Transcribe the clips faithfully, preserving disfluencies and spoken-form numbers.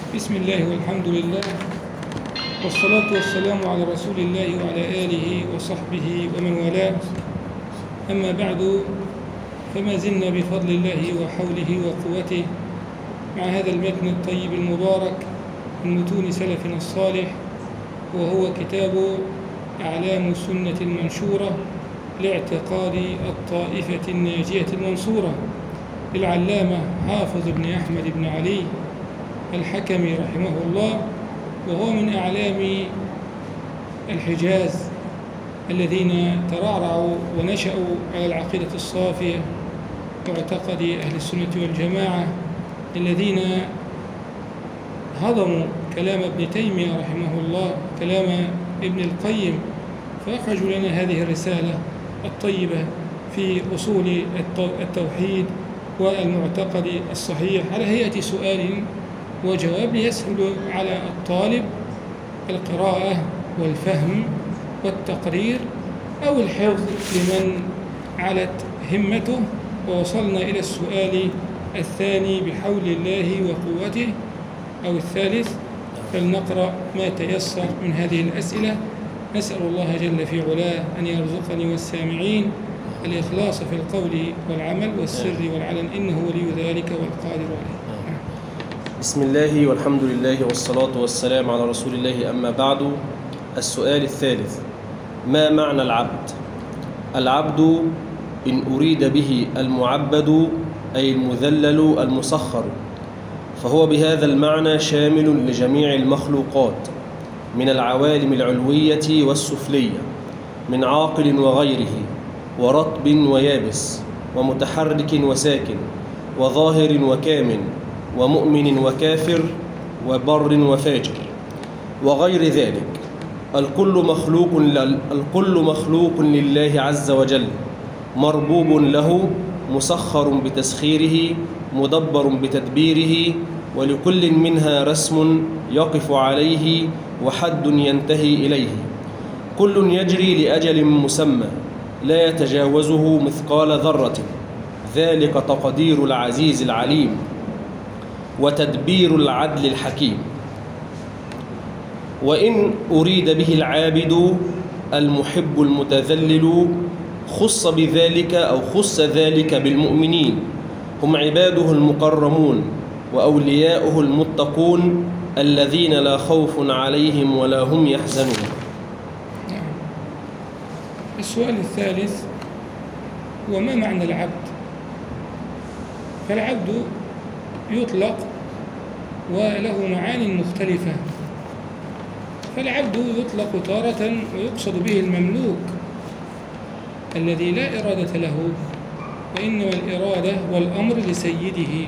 بسم الله والحمد لله، والصلاة والسلام على رسول الله وعلى آله وصحبه ومن والاه. أما بعد، فما زلنا بفضل الله وحوله وقوته مع هذا المتن الطيب المبارك من متون سلفنا الصالح، وهو كتاب أعلام السنة المنشورة لاعتقاد الطائفة الناجية المنصورة للعلامة حافظ بن أحمد بن علي الحكمي رحمه الله، وهو من أعلام الحجاز الذين ترعرعوا ونشأوا على العقيدة الصافية واعتقد أهل السنة والجماعة، الذين هضموا كلام ابن تيمية رحمه الله، كلام ابن القيم، فأخرجوا لنا هذه الرسالة الطيبة في أصول التوحيد والمعتقد الصحيح على هيئة سؤال وجواب، ليسهل على الطالب القراءة والفهم والتقرير أو الحفظ لمن علت همته. ووصلنا إلى السؤال الثاني بحول الله وقوته أو الثالث، فلنقرأ ما تيسر من هذه الأسئلة. نسأل الله جل في علاه أن يرزقني والسامعين الإخلاص في القول والعمل والسر والعلن، إنه ولي ذلك والقادر عليه. بسم الله والحمد لله والصلاة والسلام على رسول الله، أما بعد. السؤال الثالث: ما معنى العبد؟ العبد إن أريد به المعبد أي المذلل المسخر، فهو بهذا المعنى شامل لجميع المخلوقات من العوالم العلوية والسفلية، من عاقل وغيره، ورطب ويابس، ومتحرك وساكن، وظاهر وكامن، ومؤمن وكافر، وبر وفاجر، وغير ذلك. الكل مخلوق الكل مخلوق لله عز وجل، مربوب له، مسخر بتسخيره، مدبر بتدبيره، ولكل منها رسم يقف عليه وحد ينتهي إليه. كل يجري لأجل مسمى لا يتجاوزه مثقال ذرة، ذلك تقدير العزيز العليم وتدبير العدل الحكيم. وإن أريد به العابد المحب المتذلل، خص بذلك أو خص ذلك بالمؤمنين، هم عباده المكرمون وأولياؤه المتقون الذين لا خوف عليهم ولا هم يحزنون. السؤال الثالث: وما معنى العبد؟ فالعبد يطلق وله معان مختلفة. فالعبد يطلق تارة ويقصد به المملوك الذي لا إرادة له، وإنما الإرادة والأمر لسيده،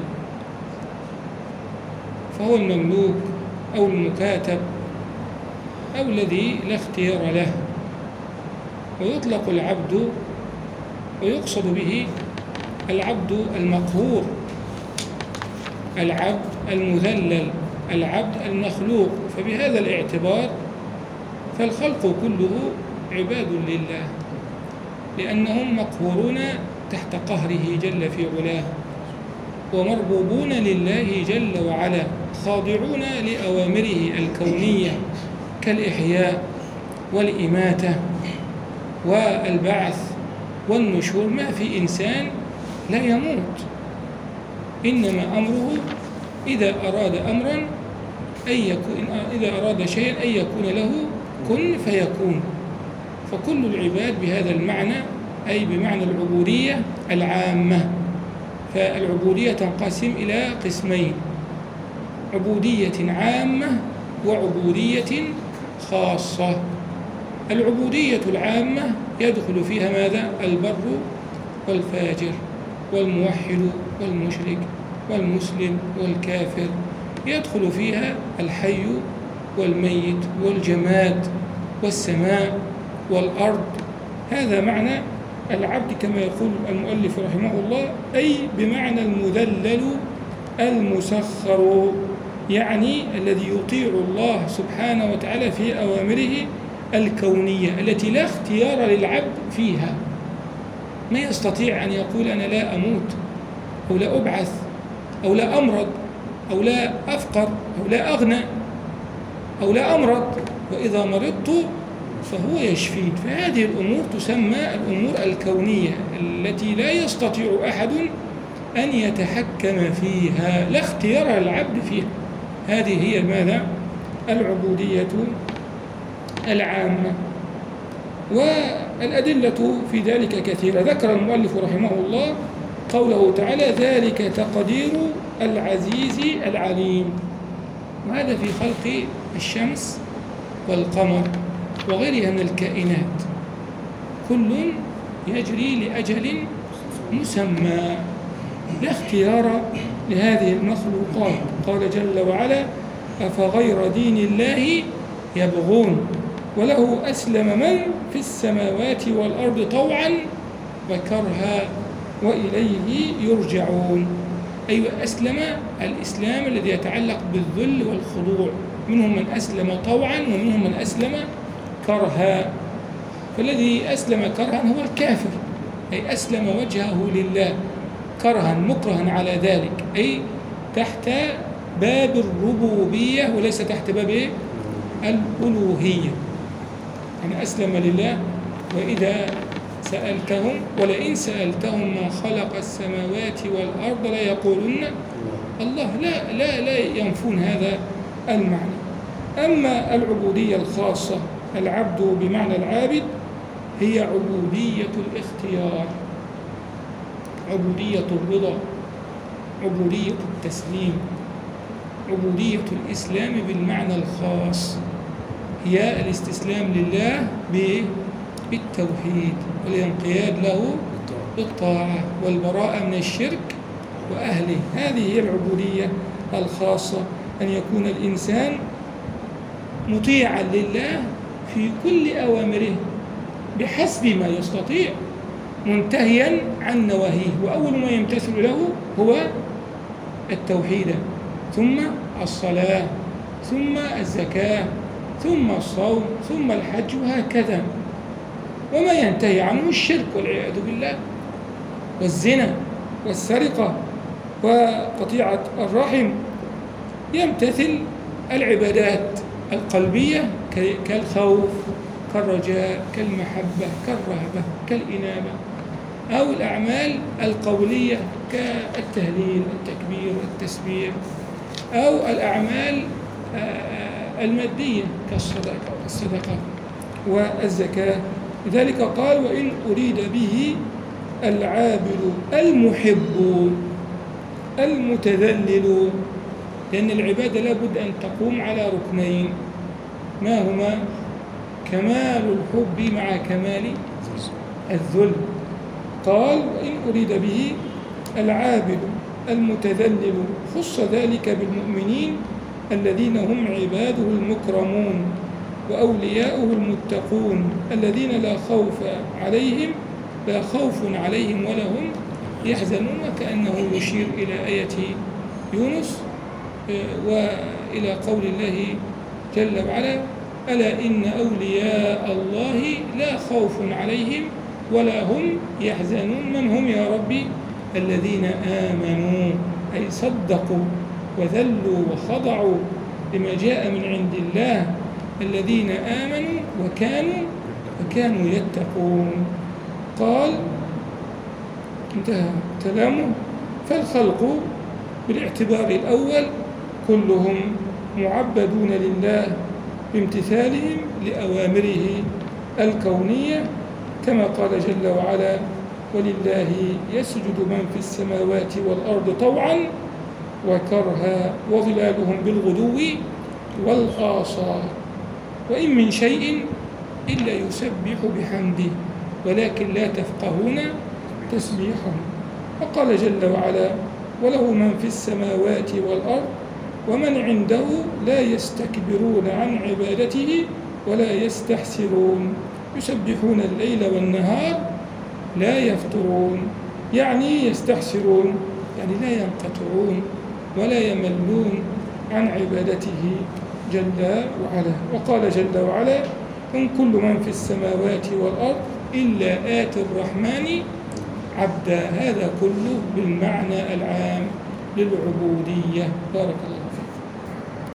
فهو المملوك أو المكاتب أو الذي لا اختيار له. ويطلق العبد ويقصد به العبد المقهور، العبد المذلل، العبد المخلوق. فبهذا الاعتبار فالخلق كله عباد لله، لأنهم مقهورون تحت قهره جل في علاه، ومربوبون لله جل وعلا، خاضعون لأوامره الكونية كالإحياء والإماتة والبعث والنشور. ما في إنسان لا يموت، إنما أمره إذا أراد أمرا أن يكون، إذا أراد شيئا أن يكون له كن فيكون. فكل العباد بهذا المعنى، أي بمعنى العبودية العامة. فالعبودية تنقسم إلى قسمين: عبودية عامة وعبودية خاصة. العبودية العامة يدخل فيها ماذا؟ البر والفاجر والموحد والمشرك والمسلم والكافر، يدخل فيها الحي والميت والجماد والسماء والأرض. هذا معنى العبد كما يقول المؤلف رحمه الله، أي بمعنى المذلل المسخر، يعني الذي يطيع الله سبحانه وتعالى في أوامره الكونية التي لا اختيار للعبد فيها. ما يستطيع أن يقول أنا لا أموت أو لا أبعث أو لا أمرض أو لا أفقر أو لا أغنى أو لا أمرض، وإذا مرضت فهو يشفين. فهذه الأمور تسمى الأمور الكونية التي لا يستطيع أحد أن يتحكم فيها، لا اختيار العبد فيها. هذه هي ماذا؟ العبودية العامة. والأدلة في ذلك كثيرة. ذكر المؤلف رحمه الله قوله تعالى: ذلك تقدير العزيز العليم. وهذا في خلق الشمس والقمر وغيرها من الكائنات، كل يجري لأجل مسمى، لا اختيار لهذه المخلوقات. قال جل وعلا: أفغير دين الله يبغون وله أسلم من في السماوات والأرض طوعا وكرها وإليه يرجعون. أي أسلم الإسلام الذي يتعلق بالذل والخضوع، منهم من أسلم طوعا ومنهم من أسلم كرها. فالذي أسلم كرها هو الكافر، أي أسلم وجهه لله كرها مكرها على ذلك، أي تحت باب الربوبية وليس تحت باب إيه؟ الألوهية. يعني أسلم لله. وإذا سألتهم ولئن سألتهم ما خلق السماوات والأرض لا يقولون الله. لا لا لا ينفون هذا المعنى. أما العبودية الخاصة، العبد بمعنى العابد، هي عبودية الاختيار، عبودية الرضا، عبودية التسليم، عبودية الإسلام بالمعنى الخاص، هي الاستسلام لله بالتوحيد والانقياد له بالطاعة والبراءة من الشرك وأهله. هذه هي العبودية الخاصة، أن يكون الإنسان مطيعا لله في كل أوامره بحسب ما يستطيع، منتهيا عن نواهيه. وأول ما يمتثل له هو التوحيد، ثم الصلاة، ثم الزكاة، ثم الصوم، ثم الحج، وهكذا. وما ينتهي عنه الشرك والعياذ بالله، والزنا والسرقة وقطيعة الرحم. يمتثل العبادات القلبية كالخوف، كالرجاء، كالمحبة، كالرهبة، كالإنابة، أو الأعمال القولية كالتهليل، التكبير، التسبيح، أو الأعمال المادية كالصدقة الصدقة والزكاة. لذلك قال: وإن أريد به العابد المحب المتذلل. لأن العبادة لابد أن تقوم على ركنين، ما هما؟ كمال الحب مع كمال الذل. قال: وإن أريد به العابد المتذلل، خص ذلك بالمؤمنين الذين هم عباده المكرمون وأولياؤه المتقون الذين لا خوف عليهم لا خوف عليهم ولا هم يحزنون. وكأنه يشير إلى آية يونس وإلى قول الله جل وعلا: ألا إن أولياء الله لا خوف عليهم ولا هم يحزنون. من هم يا ربي؟ الذين آمنوا، أي صدقوا وذلوا وخضعوا لما جاء من عند الله، الذين آمنوا وكانوا وكانوا يتقون. قال انتهى كلامه: فالخلق بالاعتبار الأول كلهم معبدون لله بامتثالهم لأوامره الكونية، كما قال جل وعلا: ولله يسجد من في السماوات والأرض طوعا وكرها وظلالهم بالغدو والآصال وإن من شيء إلا يسبح بحمده ولكن لا تفقهون تسبيحهم. وقال جل وعلا: وله من في السماوات والأرض ومن عنده لا يستكبرون عن عبادته ولا يستحسرون يسبحون الليل والنهار لا يفترون. يعني يستحسرون، يعني لا ينقطعون ولا يملون عن عبادته جل وعلا. وقال جل وعلا: إن كل من في السماوات والأرض إلا آتي الرحمن عبدا. هذا كله بالمعنى العام، للعبودية. بارك الله.